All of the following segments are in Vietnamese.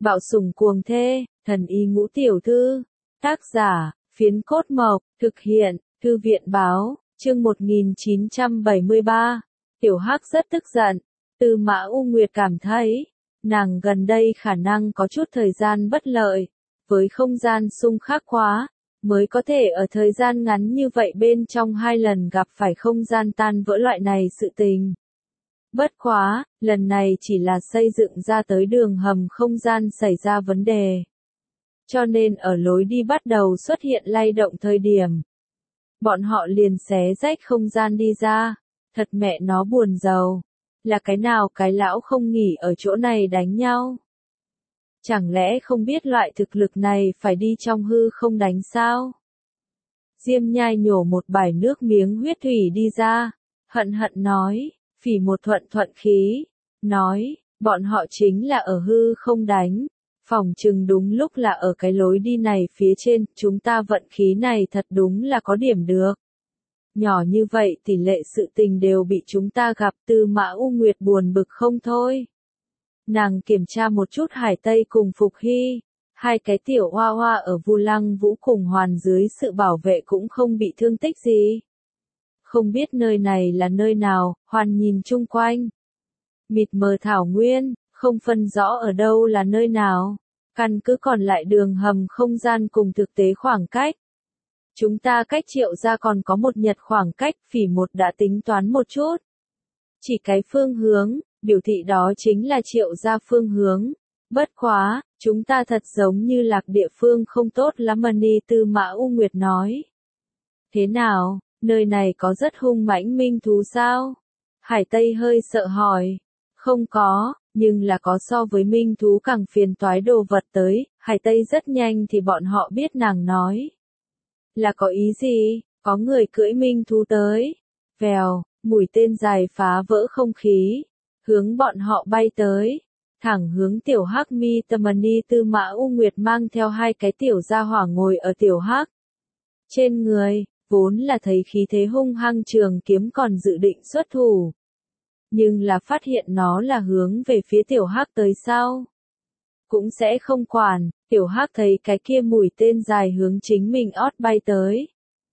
Bạo sủng cuồng thê, thần y ngũ tiểu thư. Tác giả, Phiến Cốt Mộc, thực hiện, Thư viện báo, chương 1973. Tiểu Hắc rất tức giận. Tư Mã U Nguyệt cảm thấy, nàng gần đây khả năng có chút thời gian bất lợi, với không gian xung khắc quá, mới có thể ở thời gian ngắn như vậy bên trong 2 lần gặp phải không gian tan vỡ loại này sự tình. Bất quá, lần này chỉ là xây dựng ra tới đường hầm không gian xảy ra vấn đề. Cho nên ở lối đi bắt đầu xuất hiện lay động thời điểm. Bọn họ liền xé rách không gian đi ra. Thật mẹ nó buồn giàu. Là cái nào cái lão không nghỉ ở chỗ này đánh nhau? Chẳng lẽ không biết loại thực lực này phải đi trong hư không đánh sao? Diêm Nhai nhổ một bãi nước miếng huyết thủy đi ra. Hận hận nói. Phỉ một thuận thuận khí. Nói, bọn họ chính là ở hư không đánh. Phỏng chừng đúng lúc là ở cái lối đi này phía trên, chúng ta vận khí này thật đúng là có điểm được. Nhỏ như vậy tỷ lệ sự tình đều bị chúng ta gặp. Tư Mã U Nguyệt buồn bực không thôi. Nàng kiểm tra một chút Hải Tây cùng Phục Hy. 2 cái tiểu hoa hoa ở Vu Lăng Vũ cùng Hoàn dưới sự bảo vệ cũng không bị thương tích gì. Không biết nơi này là nơi nào, Hoàn nhìn chung quanh. Mịt mờ thảo nguyên, không phân rõ ở đâu là nơi nào. Căn cứ còn lại đường hầm không gian cùng thực tế khoảng cách. Chúng ta cách Triệu gia còn có một nhật khoảng cách, Phỉ một đã tính toán một chút. Chỉ cái phương hướng, biểu thị đó chính là Triệu gia phương hướng. Bất quá, chúng ta thật giống như lạc địa phương không tốt lắm Ni. Tư Mã U Nguyệt nói. Thế nào, nơi này có rất hung mãnh minh thú sao? Hải Tây hơi sợ hỏi. Không có, nhưng là có so với minh thú càng phiền toái đồ vật tới. Hải Tây rất nhanh thì bọn họ biết nàng nói. Là có ý gì? Có người cưỡi minh thú tới. Vèo, mũi tên dài phá vỡ không khí. Hướng bọn họ bay tới. Thẳng hướng tiểu Hắc Mi Tamani. Tư Mã U Nguyệt mang theo 2 cái tiểu gia hỏa ngồi ở tiểu Hắc. Trên người, vốn là thấy khí thế hung hăng trường kiếm còn dự định xuất thủ. Nhưng là phát hiện nó là hướng về phía tiểu Hắc tới sau. Cũng sẽ không quản, tiểu Hắc thấy cái kia mũi tên dài hướng chính mình ót bay tới.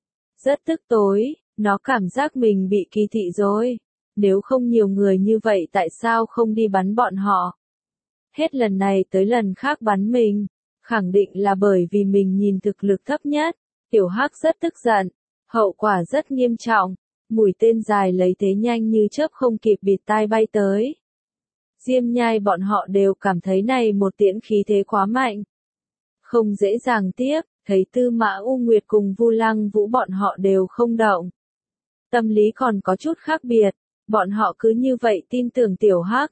Rất tức tối, nó cảm giác mình bị kỳ thị rồi. Nếu không nhiều người như vậy tại sao không đi bắn bọn họ? Hết lần này tới lần khác bắn mình, khẳng định là bởi vì mình nhìn thực lực thấp nhất. Tiểu Hắc rất tức giận, hậu quả rất nghiêm trọng. Mũi tên dài lấy thế nhanh như chớp không kịp bịt tai bay tới. Diêm Nhai bọn họ đều cảm thấy này một tiễn khí thế quá mạnh. Không dễ dàng tiếp, thấy Tư Mã U Nguyệt cùng Vu Lăng Vũ bọn họ đều không động. Tâm lý còn có chút khác biệt, bọn họ cứ như vậy tin tưởng tiểu Hắc.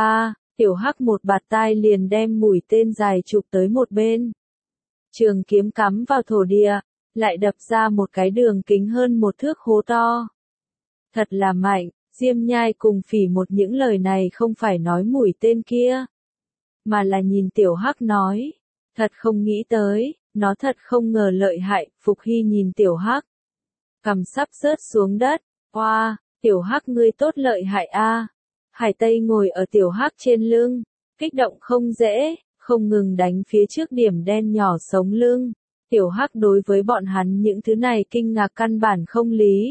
Tiểu Hắc một bạt tai liền đem mũi tên dài chụp tới một bên. Trường kiếm cắm vào thổ địa, lại đập ra một cái đường kính hơn 1 thước hố to. Thật là mạnh, Diêm Nhai cùng Phỉ một những lời này không phải nói mũi tên kia, mà là nhìn tiểu Hắc nói. Thật không nghĩ tới, nó thật không ngờ lợi hại. Phục Hy nhìn tiểu Hắc, cằm sắp rớt xuống đất. Wow, tiểu Hắc ngươi tốt lợi hại a. Hải Tây ngồi ở tiểu Hắc trên lưng, kích động không dễ, không ngừng đánh phía trước điểm đen nhỏ sống lưng. Tiểu Hắc đối với bọn hắn những thứ này kinh ngạc căn bản không lý.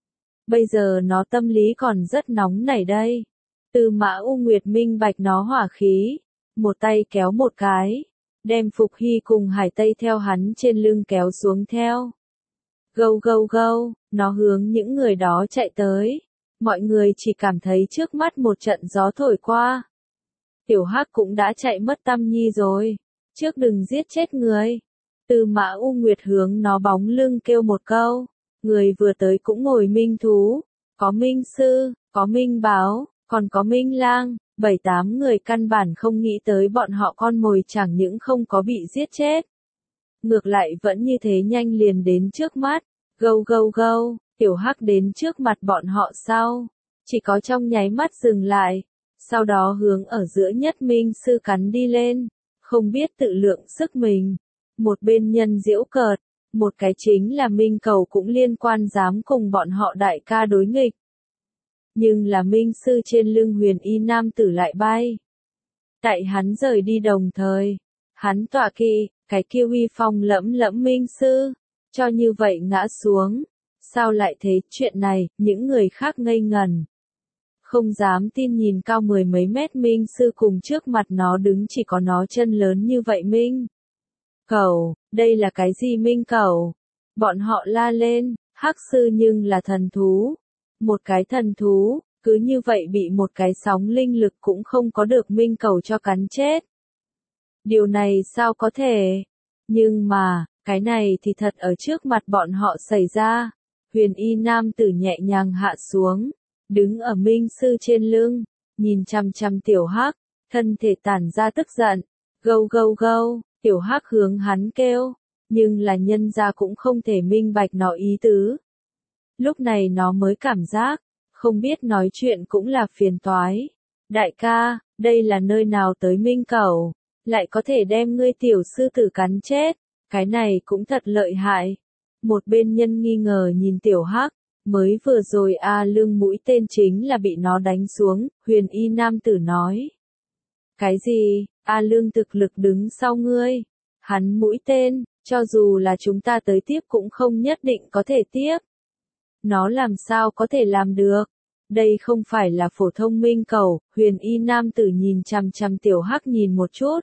Bây giờ nó tâm lý còn rất nóng nảy đây. Tư Mã U Nguyệt minh bạch nó hỏa khí. Một tay kéo một cái. Đem Phục Hy cùng Hải Tây theo hắn trên lưng kéo xuống theo. Gâu gâu gâu, nó hướng những người đó chạy tới. Mọi người chỉ cảm thấy trước mắt một trận gió thổi qua. Tiểu Hắc cũng đã chạy mất tăm nhi rồi. Trước đừng giết chết người. Tư Mã U Nguyệt hướng nó bóng lưng kêu một câu. Người vừa tới cũng ngồi minh thú. Có minh sư, có minh báo, còn có minh lang. 7-8 người căn bản không nghĩ tới bọn họ con mồi chẳng những không có bị giết chết. Ngược lại vẫn như thế nhanh liền đến trước mắt. Gâu gâu gâu, tiểu Hắc đến trước mặt bọn họ sau. Chỉ có trong nháy mắt dừng lại. Sau đó hướng ở giữa nhất minh sư cắn đi lên. Không biết tự lượng sức mình. Một bên nhân giễu cợt. Một cái chính là minh cầu cũng liên quan dám cùng bọn họ đại ca đối nghịch. Nhưng là minh sư trên lưng huyền y nam tử lại bay. Tại hắn rời đi đồng thời, hắn tọa kỵ, cái kia uy phong lẫm lẫm minh sư, cho như vậy ngã xuống. Sao lại thế, chuyện này, những người khác ngây ngần. Không dám tin nhìn cao mười mấy mét minh sư cùng trước mặt nó đứng chỉ có nó chân lớn như vậy minh. Cẩu, đây là cái gì minh cẩu? Bọn họ la lên, hắc sư nhưng là thần thú. Một cái thần thú, cứ như vậy bị một cái sóng linh lực cũng không có được minh cẩu cho cắn chết. Điều này sao có thể? Nhưng mà, cái này thì thật ở trước mặt bọn họ xảy ra. Huyền y nam tử nhẹ nhàng hạ xuống, đứng ở minh sư trên lưng, nhìn chằm chằm tiểu hắc, thân thể tản ra tức giận. Gâu gâu gâu, tiểu hắc hướng hắn kêu, nhưng là nhân gia cũng không thể minh bạch nó ý tứ. Lúc này nó mới cảm giác, không biết nói chuyện cũng là phiền toái. Đại ca, đây là nơi nào tới minh cẩu, lại có thể đem ngươi tiểu sư tử cắn chết, cái này cũng thật lợi hại. Một bên nhân nghi ngờ nhìn tiểu hắc, mới vừa rồi lưng mũi tên chính là bị nó đánh xuống, huyền y nam tử nói. Cái gì, lương thực lực đứng sau ngươi, hắn mũi tên, cho dù là chúng ta tới tiếp cũng không nhất định có thể tiếp. Nó làm sao có thể làm được? Đây không phải là phổ thông minh cẩu, huyền y nam tử nhìn chằm chằm tiểu hắc nhìn một chút.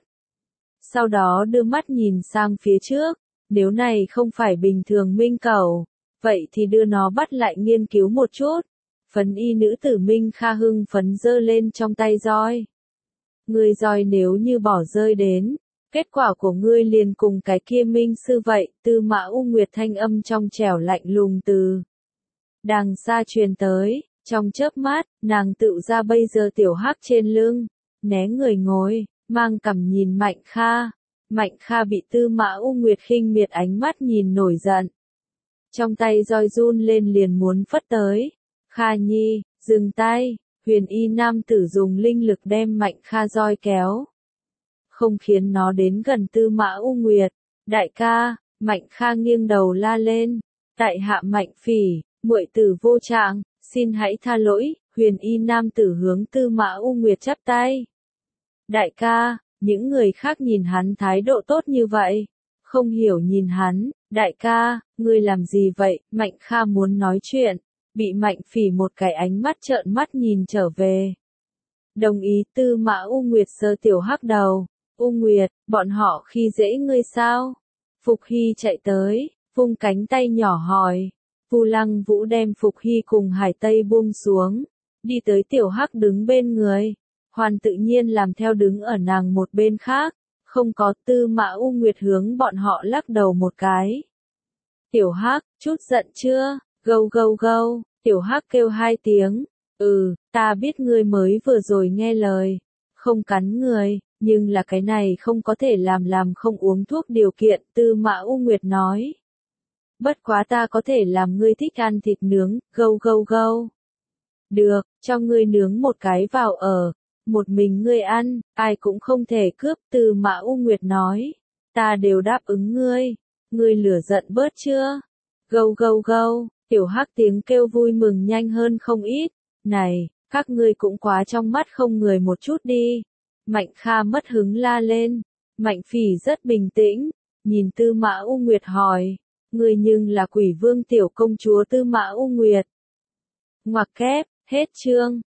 Sau đó đưa mắt nhìn sang phía trước, nếu này không phải bình thường minh cẩu, vậy thì đưa nó bắt lại nghiên cứu một chút. Phấn y nữ tử Minh Kha hưng phấn giơ lên trong tay roi. Ngươi roi nếu như bỏ rơi đến, kết quả của ngươi liền cùng cái kia minh sư vậy, Tư Mã U Nguyệt thanh âm trong trẻo lạnh lùng từ đằng xa truyền tới, trong chớp mắt, nàng tự ra bây giờ tiểu hắc trên lưng, né người ngồi, mang cằm nhìn Mạnh Kha. Mạnh Kha bị Tư Mã U Nguyệt khinh miệt ánh mắt nhìn nổi giận. Trong tay roi run lên liền muốn phất tới. Kha nhi, dừng tay, huyền y nam tử dùng linh lực đem Mạnh Kha roi kéo. Không khiến nó đến gần Tư Mã U Nguyệt. Đại ca, Mạnh Kha nghiêng đầu la lên. Tại hạ Mạnh Phỉ, muội tử vô trạng, xin hãy tha lỗi. Huyền y nam tử hướng Tư Mã U Nguyệt chắp tay. Đại ca, những người khác nhìn hắn thái độ tốt như vậy. Không hiểu nhìn hắn, đại ca, ngươi làm gì vậy? Mạnh Kha muốn nói chuyện, bị Mạnh Phỉ một cái ánh mắt trợn mắt nhìn trở về. Đồng ý. Tư Mã U Nguyệt sơ tiểu hắc đầu. U Nguyệt, bọn họ khi dễ ngươi sao? Phục Hy chạy tới, vung cánh tay nhỏ hỏi. Vu Lăng Vũ đem Phục Hy cùng Hải Tây buông xuống, đi tới tiểu hắc đứng bên người. Hoàn tự nhiên làm theo đứng ở nàng một bên khác, không có. Tư Mã U Nguyệt hướng bọn họ lắc đầu một cái. Tiểu hắc, chút giận chưa? Gâu gâu gâu, tiểu hắc kêu hai tiếng. Ta biết ngươi mới vừa rồi nghe lời, không cắn người, nhưng là cái này không có thể làm không uống thuốc điều kiện. Tư Mã U Nguyệt nói. Bất quá ta có thể làm ngươi thích ăn thịt nướng. Gâu gâu gâu. Được, cho ngươi nướng một cái vào ở. Một mình ngươi ăn, ai cũng không thể cướp. Tư Mã U Nguyệt nói. Ta đều đáp ứng ngươi. Ngươi lửa giận bớt chưa? Gâu gâu gâu, tiểu hắc tiếng kêu vui mừng nhanh hơn không ít. Này, các ngươi cũng quá trong mắt không người một chút đi. Mạnh Kha mất hứng la lên. Mạnh Phỉ rất bình tĩnh, nhìn Tư Mã U Nguyệt hỏi. Ngươi nhưng là Quỷ Vương tiểu công chúa Tư Mã U Nguyệt. Ngoặc kép, hết chương.